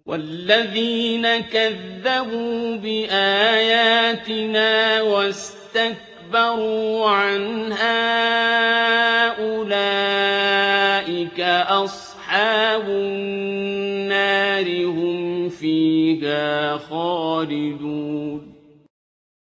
وَالَّذِينَ كَذَّبُوا بِآيَاتِنَا وَاسْتَكْبَرُوا عَنْهَا أُولَٰئِكَ أَصْحَابُ النَّارِ ۖ هُمْ فِيهَا خَالِدُونَ